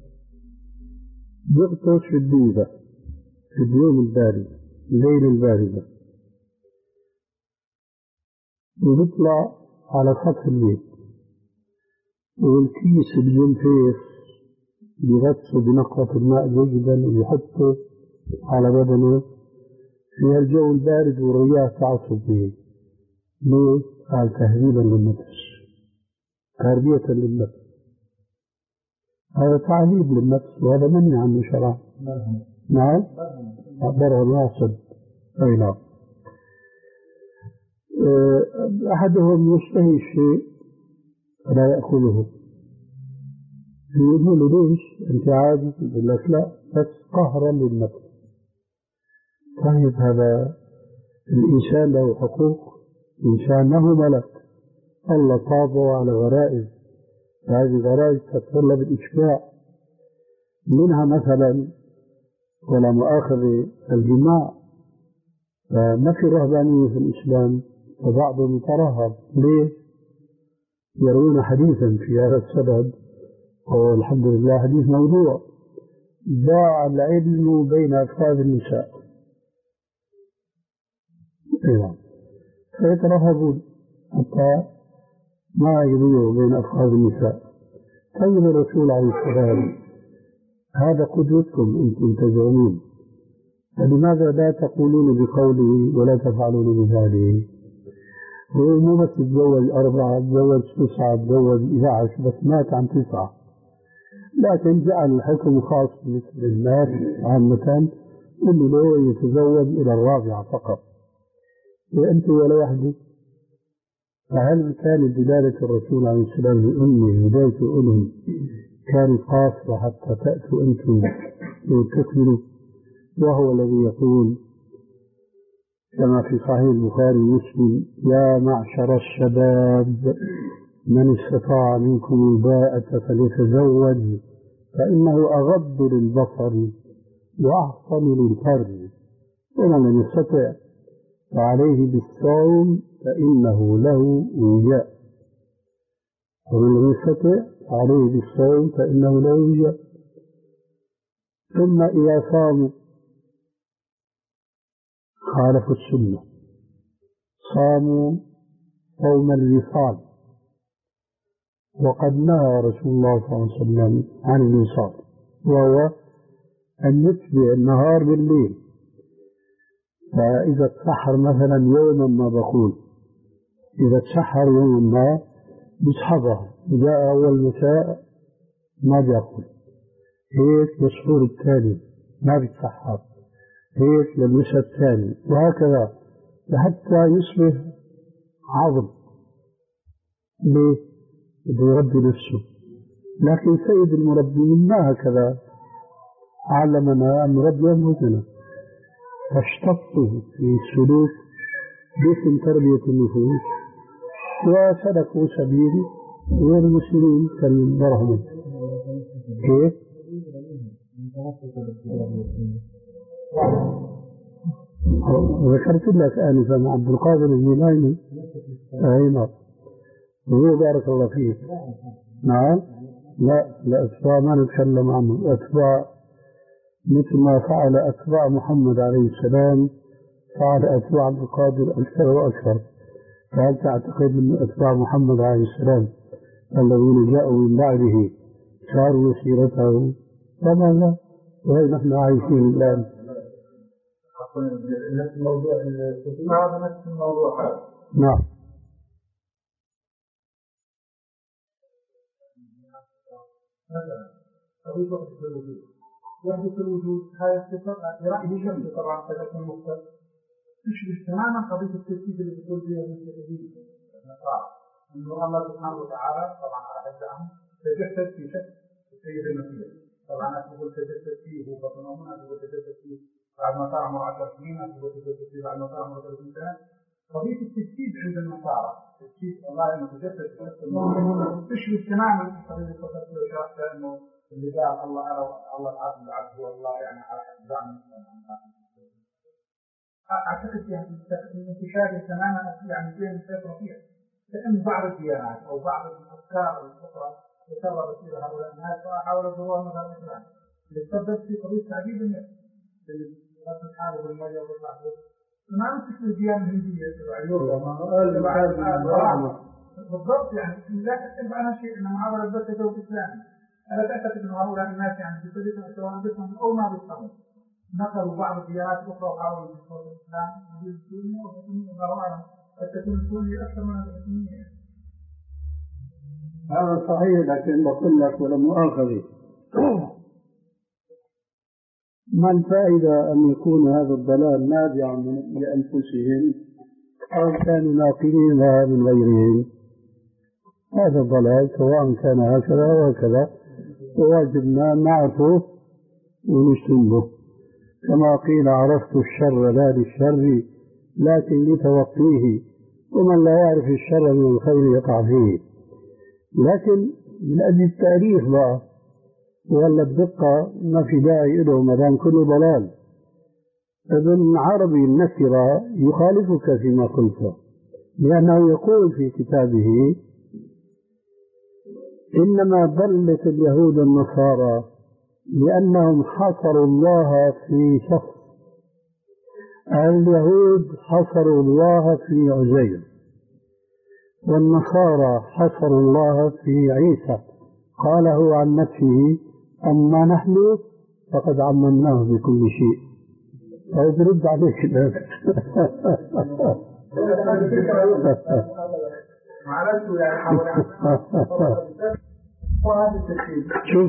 يغطس في الدودة في اليوم البارد الليل الباردة ويطلع على سطح البيت والكيس الجنفيس يغطسه بنقطة الماء جيدا ويحطه على بدنه في الجو البارد والرياح تعصب به. ليه؟ قال تهذيبا للنفس تربية للنفس. هذا تعذيب للنفس وهذا منهي عنه شرعا. نعم برهن واصل أي نعم. أحدهم يشتهي الشيء فلا يأكله يقول له ليش أنت عادي؟ يقول لك لا بس قهرا للنفس. طيب هذا الإنسان له حقوق إنسان له ملك الله طابعه على غرائز، هذه غرائز تتطلب الإشباع، منها مثلا ولا مؤاخذة الجماع، فما في رهبانية في الإسلام، فبعضهم يترهب. ليه؟ يروون حديثا في هذا السبب، والحمد لله حديث موضوع: ضاع العلم بين أفخاذ النساء. أيوة. فيترهبون حتى ما يضيعوا بين أفخاذ النساء. طيب الرسول عليه السلام هذا قدوتكم أنتم تزعمون، فلماذا لا تقولون بقوله ولا تفعلون بفعله؟ هو مو بس تزوج أربعة، تزوج تسعة، تزوج إحدى عشر، بس مات عن تسعة، لكن جعل الحكم خاص بالنسبة للناس عامة، إنه له يتزوج إلى الرابعة فقط، وأنتم ولا وحده. فهل كانت دلالة الرسول عليه السلام لأمه هداية أمه كانت قاصرة حتى تأتوا أنتم وتكملوا؟ وهو الذي يقول كما في صحيح البخاري ومسلم: يا معشر الشباب من استطاع منكم الباءة فليتزوج فإنه أغض للبصر وأحصن للفرج، ومن لم يستطع فعليه بالصوم فإنه له وجاء، ومن لم يستطع فعليه بالصوم فإنه له وجاء. ثم إذا صاموا خالفوا السنة، صاموا صوم الوصال، وقد نهى رسول الله صلى الله عليه وسلم عن الوصال، وهو أن يتبع النهار بالليل. فإذا تسحر مثلا يوما ما بقول، إذا تسحر يوما ما بيسحبها، جاء أول مساء ما بيأكل، هيك للسحور الثاني ما بيتسحر، هيك للمساء الثاني، وهكذا لحتى يصبح عظم. ليه؟ بده يربي نفسه. لكن سيد المربين ما هكذا، علمنا أن نربي أنفسنا، فاشتطوا في السلوك باسم تربية النفوس وسلكوا سبيل غير المسلمين كالبرهمة. كيف؟ ذكرت لك آنفا عبد القادر الجيلاني، أي وهو بارك الله فيك. نعم، لا الأتباع ما نتكلم عنه، الأتباع مثل ما فعل أتباع محمد عليه السلام فعل أتباع عبد القادر أكثر وأكثر. فهل تعتقد أن أتباع محمد عليه السلام الذين جاءوا من بعده ساروا مسيرته؟ طبعا لا، وهي نحن عايشين الآن. نفس الموضوع هذا نفس الموضوع هذا. نعم. مثلا قضية وحدة الوجود، وحدة الوجود هاي الصفة برأيه شمس طبعا قد تكون مختلف، تشبه تماما قضية الترتيب اللي بتقول فيها المسيحيين النصارى، إنه الله سبحانه وتعالى طبعا على أجزائهم تجسد في شكل السيد المسيح. طبعا أنا تقول تجسد فيه هو بطنهم، أنا تقول تجسد فيه بعد ما صار عمره عشر سنين، أنا تقول تجسد فيه بعد ما صار عمره ثلاثين سنة. قضية التجسيد عند النصارى، تجسيد الله إنه تجسد في نفس الموضوع تشبه تماما قضية التصرف وشرحتها إنه اللي قال الله على الله العبد العبد هو الله يعني على حد زعم. أعتقد فيها انتشار تماما يعني بين الفطرة فيها، لأن بعض الديانات أو بعض الأفكار الأخرى تسربت إلى هؤلاء الناس وحاول ظهور مثلا الإسلام اللي تسبب في قضية تعذيب النفس اللي تحارب المرية والمعبود تماما تشبه الديانة الهندية تبع اليوم بالضبط. يعني لا تكتب عنها شيء إن محاولة بس تزوج إسلامي. ألا تعتقد أن هؤلاء الناس يعني بطريقة سواء بهم أو ما بيفهموا نقلوا بعض الديانات الأخرى وحاولوا يدخلوا الإسلام ويجوا السنة وتكون الله أعلم قد تكون السنة أكثر من السنية. هذا صحيح، لكن بقول لك ولا مؤاخذة، ما الفائدة أن يكون هذا الضلال نابعا من أنفسهم أو كانوا ناقلينها من غيرهم؟ هذا الضلال سواء كان هكذا أو هكذا وواجبنا نعرفه ونجتنبه، كما قيل: عرفت الشر لا للشر لكن لتوقيه ومن لا يعرف الشر من الخير يقع فيه. لكن من أجل التاريخ بقى ولا الدقة ما في داعي له ما دام كله ضلال. ابن عربي النكرة يخالفك فيما قلته، لأنه يقول في كتابه إنما ضلت اليهود النصارى لأنهم حصروا الله في شخص. اليهود حصروا الله في عزير، والنصارى حصروا الله في عيسى. قاله عن نفسه أما نحن فقد عممناه بكل شيء. أو برد عليك الآن. شوف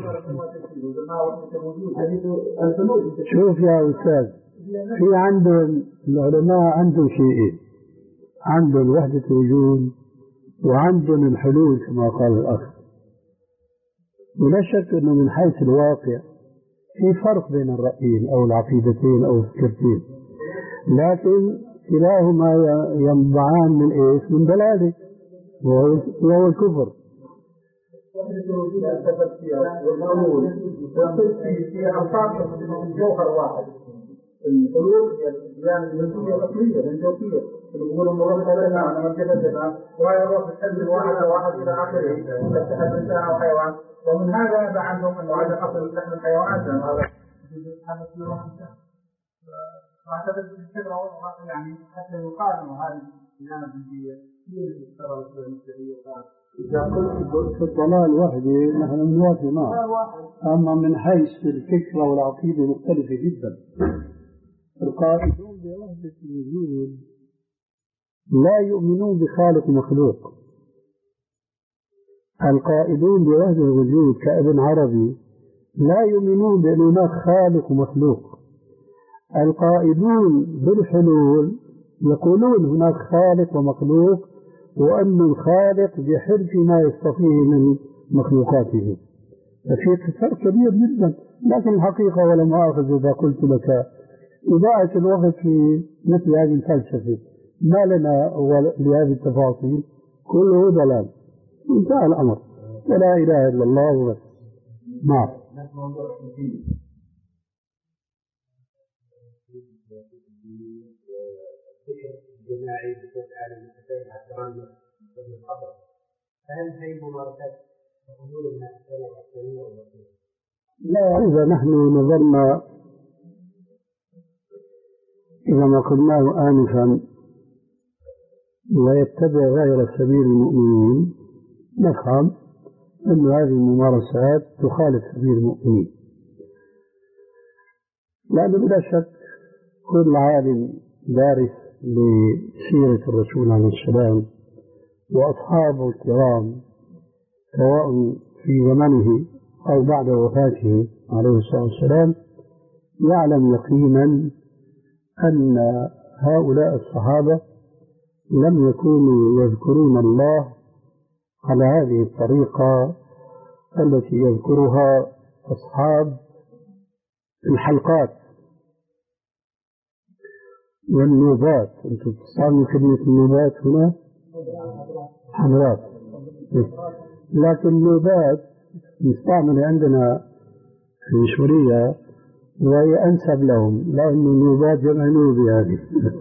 شوف يا أستاذ، في عندهم العلماء عندهم شيئين، عندهم وحدة الوجود وعندهم الحلول كما قال الأخ. ولا شك أنه من حيث الواقع في فرق بين الرأيين أو العقيدتين أو الفكرتين، لكن كلاهما ينبعان من إيش؟ من دلالة، وهو الكفر. في أوصاف الجوهر واحد. الحلول يعني النسبية الأصلية الجوفية الأمور المرتبطة لنا مرتبطة وهي الروح تسلم واحد واحد إلى آخره تتحد إنسان أو حيوان. ومن هذا يبقى عندهم أنه هذا أصل لحم الحيوانات، لأن هذا هذا في روح الإنسان. فأعتقد الفكرة يعني حتى يقارنوا هذه الديانة الجنسية هي الفكرة المسيحية. إذا قلت في الضلال وحده نحن نوافق معه، أما من حيث الفكرة والعقيدة مختلفة جدا. القائلون بوحدة الوجود لا يؤمنون بخالق مخلوق. القائلون بوحدة الوجود كابن عربي لا يؤمنون بأن هناك خالق ومخلوق. القائلون بالحلول يقولون هناك خالق ومخلوق، وأن الخالق بحرف ما يستطيع من مخلوقاته. ففي فرق كبير جدا. لكن الحقيقة ولا مؤاخذة إذا قلت لك إضاعة الوقت في مثل هذه الفلسفة ما لنا لهذه التفاصيل، كله ضلال، انتهى الأمر، ولا إله إلا الله وبس. نعم. الجماعي بصوت عالي المتفاعل على الترنم والمحاضرة، فهل هي ممارسات حضور الناس ولا الأكثرية ولا الأكثرية؟ لا، إذا نحن نظرنا إلى ما قلناه آنفا ويتبع غير سبيل المؤمنين نفهم أن هذه الممارسات تخالف سبيل المؤمنين، لأنه بلا شك كل عالم دارس لسيرة الرسول عليه السلام وأصحابه الكرام سواء في زمنه أو بعد وفاته عليه الصلاة والسلام يعلم يقينا أن هؤلاء الصحابة لم يكونوا يذكرون الله على هذه الطريقة التي يذكرها أصحاب الحلقات والنوبات. أنتم تستعملوا كلمة النوبات هنا حمرات، لكن النوبات مستعملة عندنا في سوريا وهي أنسب لهم، لأن النوبات جمع نوبي هذه.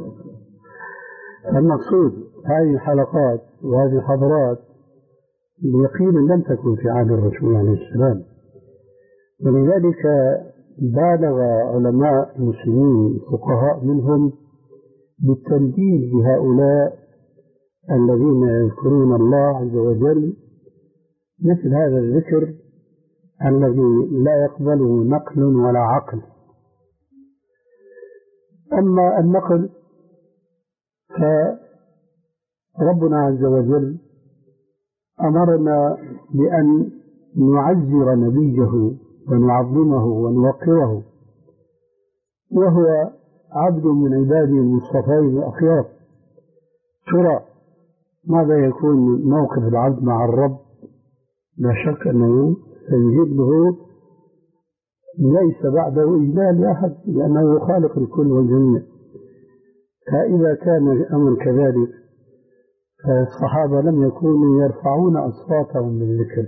المقصود هذه الحلقات وهذه الحضارات يقينا لم تكن في عهد الرسول عليه السلام، ولذلك بالغ علماء المسلمين فقهاء منهم بالتنبيه بهؤلاء الذين يذكرون الله عز وجل مثل هذا الذكر الذي لا يقبله نقل ولا عقل. أما النقل فربنا عز وجل أمرنا بأن نعزر نبيه ونعظمه ونوقره، وهو عبد من عباده المصطفين الأخيار. ترى ماذا يكون موقف العبد مع الرب؟ لا شك أنه سيجد له ليس بعده إجلال لأحد، لأنه خالق الكل والجميع. فإذا كان الأمر كذلك فالصحابة لم يكونوا يرفعون أصواتهم بالذكر،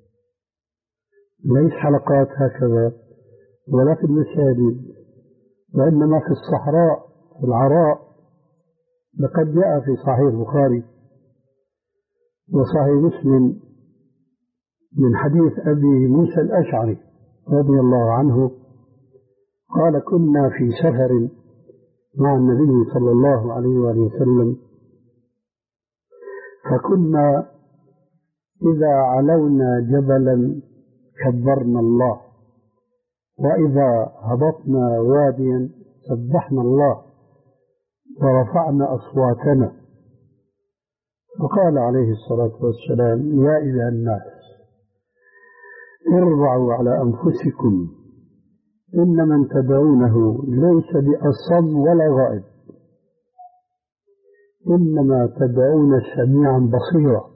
ليس حلقات هكذا ولا في المساجد، وإنما في الصحراء في العراء. لقد جاء في صحيح البخاري وصحيح مسلم من حديث أبي موسى الأشعري رضي الله عنه قال: كنا في سفر مع النبي صلى الله عليه وآله وسلم، فكنا إذا علونا جبلا كبرنا الله، وإذا هبطنا واديا سبحنا الله ورفعنا أصواتنا. وقال عليه الصلاة والسلام: يا أيها الناس اربعوا على أنفسكم، إن من تدعونه ليس بأصم ولا غائب، إنما تدعون سميعا بصيرا،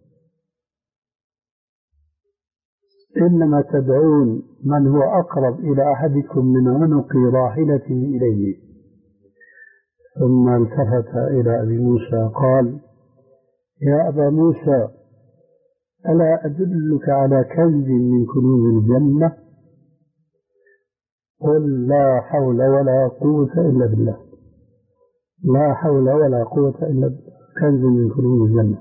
إنما تدعون من هو أقرب إلى أحدكم من عنق راحلته إليه. ثم التفت إلى أبي موسى قال: يا أبا موسى، ألا أدلك على كنز من كنوز الجنة؟ قل: لا حول ولا قوة إلا بالله. لا حول ولا قوة إلا بالله، كنز من كنوز الجنة.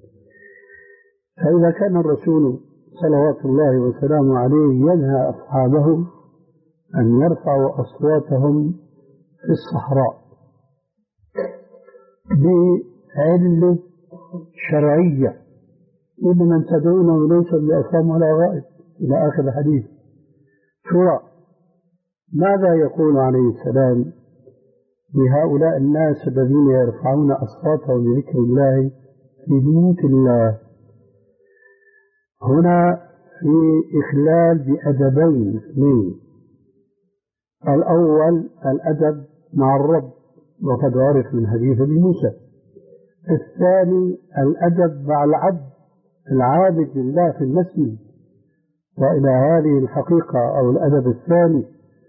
فإذا كان الرسول صلوات الله وسلامه عليه ينهى أصحابه أن يرفعوا أصواتهم في الصحراء بعلة شرعية، إن من تدعونه ليس بأصم ولا غائب، إلى آخر الحديث. شورى ماذا يقول عليه السلام لهؤلاء الناس الذين يرفعون أصواتهم بذكر الله في بيوت الله؟ هنا في إخلال بأدبين اثنين: الأول الأدب مع الرب، وقد عرف من حديث ابن موسى. الثاني الأدب مع العبد العابد لله في المسجد. وإلى هذه الحقيقة أو الأدب الثاني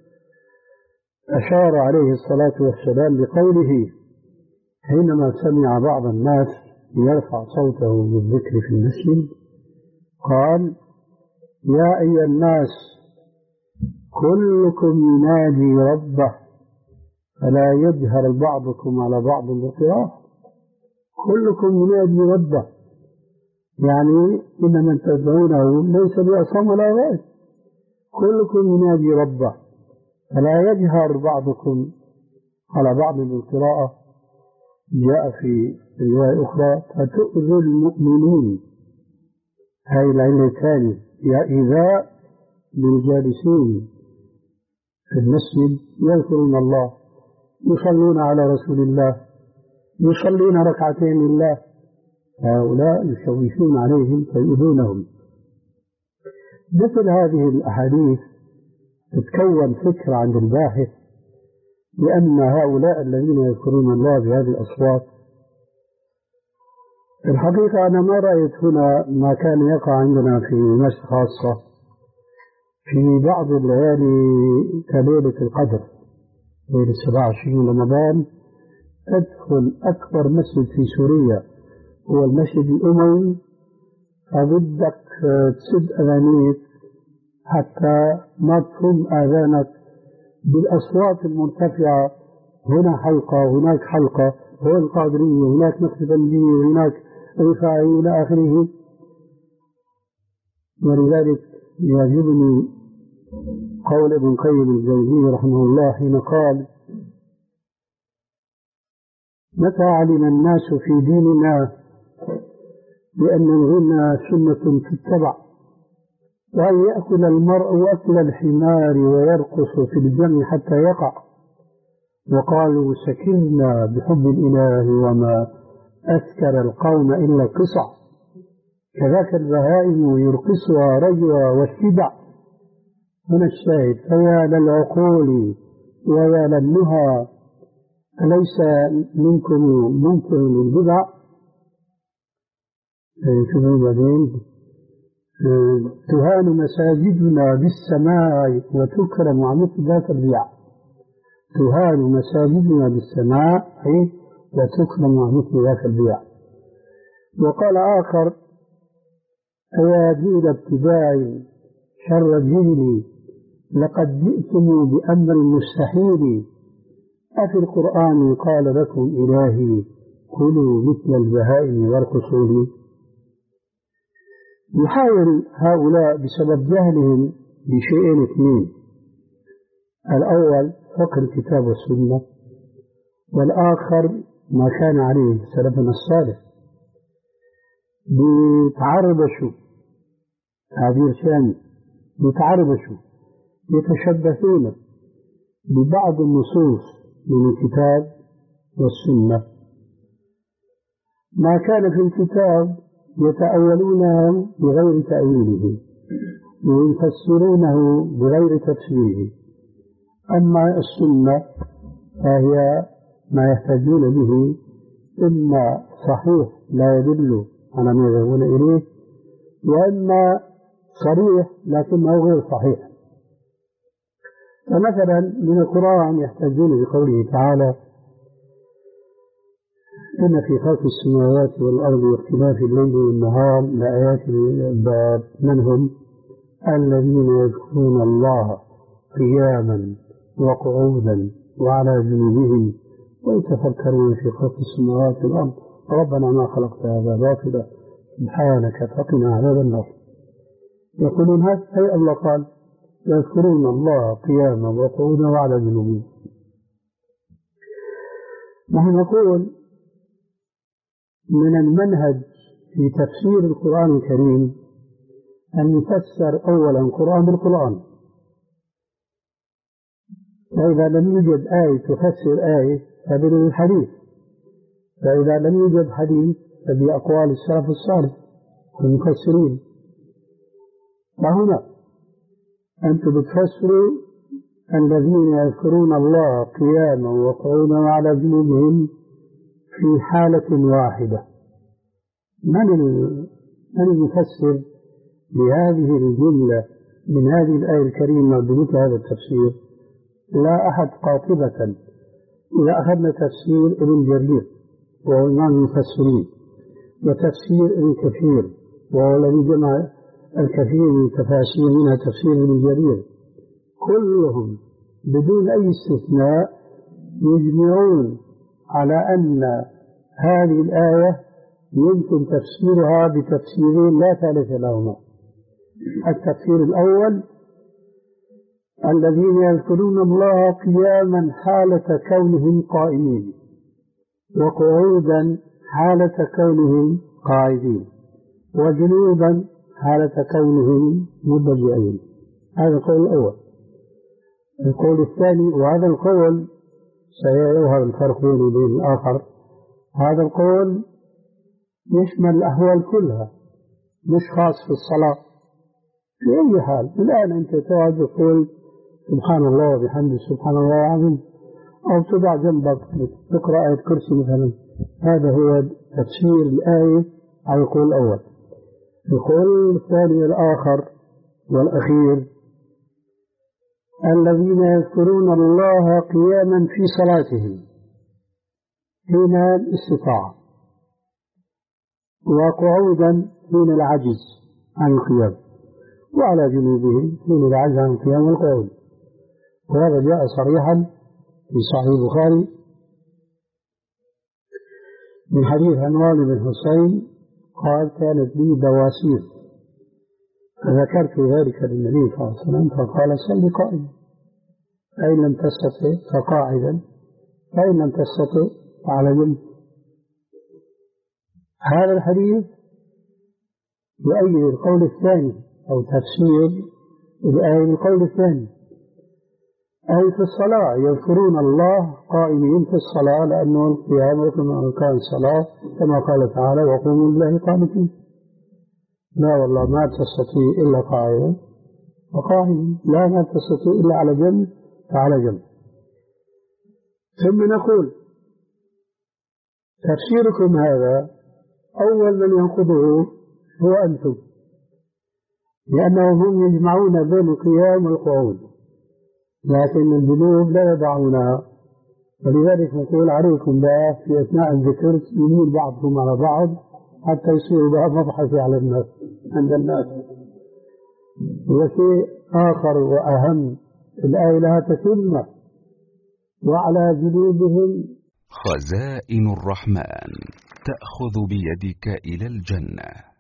أشار عليه الصلاة والسلام بقوله حينما سمع بعض الناس يرفع صوته بالذكر في المسجد، قال: يا أيها الناس كلكم ينادي ربه فلا يجهر بعضكم على بعض بالقراءة. كلكم ينادي ربه، يعني إن من تدعونه ليس بأصم ولا غائب، كلكم ينادي ربه فلا يجهر بعضكم على بعض بالقراءة. جاء في رواية أخرى: فتؤذي المؤمنين. هذه العلة الثانية، يا إيذاء للجالسين في المسجد يذكرون الله، يصلون على رسول الله، يصلون ركعتين لله، هؤلاء يشوشون عليهم فيؤذونهم. مثل هذه الأحاديث تتكون فكرة عند الباحث لأن هؤلاء الذين يذكرون الله بهذه الأصوات، الحقيقة أنا ما رأيت هنا ما كان يقع عندنا في مصر خاصة في بعض الليالي كليلة القدر، ليلة سبعة وعشرين رمضان، أدخل أكبر مسجد في سوريا هو المسجد الأموي، فبدك تسد أذانيك حتى ما تفهم آذانك بالأصوات المرتفعة، هنا حلقة هناك حلقة، هنا القادرية هناك نقشبندية هناك رفاعي إلى آخره. ولذلك يعجبني قول ابن القيم الجوزي رحمه الله حين قال: متى علم الناس في ديننا بأن الغنى سنة تتبع، وأن يأكل المرء أكل الحمار ويرقص في الجمع حتى يقع، وقالوا سكرنا بحب الإله وما أذكر القوم إلا قصع، كذاك البهائم يرقصها رجوى والشبع. هنا الشاهد: فيا للعقول ويا للنهى، أليس منكم منكر للبدع؟ شوفوا بعدين: تهان مساجدنا بالسماء وتكرم عن مثل ذاك البيع. تهان مساجدنا بالسماء وتكرم عن مثل ذاك البيع. وقال آخر: أيا جيل ابتداء شر الجيل لقد جئتم بأمر مستحيل، أفي القرآن قال لكم إلهي كلوا مثل البهائم وارقصوا لي. يحاول هؤلاء بسبب جهلهم بشيئين اثنين: الأول فقه الكتاب والسنة، والآخر ما كان عليه سلفنا الصالح. بيتعربشوا تعبير ثاني، بيتعربشوا يتشبثون ببعض النصوص من الكتاب والسنة. ما كان في الكتاب يتأولونه بغير تأويله ويفسرونه بغير تفسيره، أما السنة فهي ما يحتاجون به إما صحيح لا يدل على ما يذهبون إليه، وإما صريح لكنه غير صحيح. فمثلا من القرآن يحتاجون بقوله تعالى: إن في خلق السماوات والأرض واختلاف الليل والنهار لآيات للألباب. من هم؟ الذين يذكرون الله قياما وقعودا وعلى جنوبهم ويتفكرون في خلق السماوات والأرض ربنا ما خلقت هذا باطلا سبحانك فقنا عذاب النار. يقولون هذا أي الله قال يذكرون الله قياما وقعودا وعلى جنوبهم. نحن نقول من المنهج في تفسير القرآن الكريم أن يفسر أولا القرآن بالقرآن، فإذا لم يوجد آية تفسر آية فبالحديث، فإذا لم يوجد حديث فبأقوال السلف الصالح المفسرين. فهنا أنتم بتفسروا الذين يذكرون الله قياما وقعودا وعلى جنوبهم في حالة واحدة. من من المفسر لهذه الجملة من هذه الآية الكريمة بمثل هذا التفسير؟ لا أحد قاطبة. إذا أخذنا تفسير ابن جرير وهو إمام المفسرين، وتفسير ابن كثير وهو الذي جمع الكثير من التفاسير منها تفسير ابن جرير، كلهم بدون أي استثناء يجمعون على أن هذه الآية يمكن تفسيرها بتفسيرين لا ثالث لهما. التفسير الأول: الذين يذكرون الله قياما حالة كونهم قائمين وقعودا حالة كونهم قاعدين وجنوبا حالة كونهم مضجعين. هذا القول الأول. القول الثاني، وهذا القول سيظهر الفرق بينه وبين الآخر، هذا القول يشمل الأحوال كلها مش خاص في الصلاة. في أي حال الآن أنت تقعد تقول سبحان الله وبحمده سبحان الله العظيم، أو تضع جنبك تقرأ آية كرسي مثلا، هذا هو تفسير الآية على القول الأول. القول الثاني الآخر والأخير: الذين يذكرون الله قياما في صلاتهم حين الاستطاعة، وقعودا حين العجز عن القيام، وعلى جنوبهم حين العجز عن القيام والقعود. وهذا جاء صريحا في صحيح البخاري من حديث عمران بن حسين قال: كانت لي بواسير فذكرت ذلك للنبي صلى الله عليه وسلم فقال: صل قائما، فإن لم تستطع فقاعدا، فإن لم تستطع فعلى جنب. هذا الحديث يؤيد القول الثاني أو تفسير الآية بالقول الثاني، أي في الصلاة يذكرون الله قائمين في الصلاة، لأنه القيام ركن من أركان الصلاة كما قال تعالى: وقوموا لله قانتين. لا والله ما تستطيع إلا قائما وقائما، لا ما تستطيع إلا على جنب فعلى جنب. ثم نقول تفسيركم هذا أول من ينقضه هو أنتم، لأنهم هم يجمعون بين القيام والقعود، لكن الجنوب لا يضعونها. ولذلك نقول عليكم بقى في أثناء الذكر يميل بعضكم على بعض حتى يصير بقى مبحث على الناس عند الناس. وشيء آخر وأهم، الآية لها تتمة: وعلى جنوبهم خزائن الرحمن تأخذ بيدك إلى الجنة.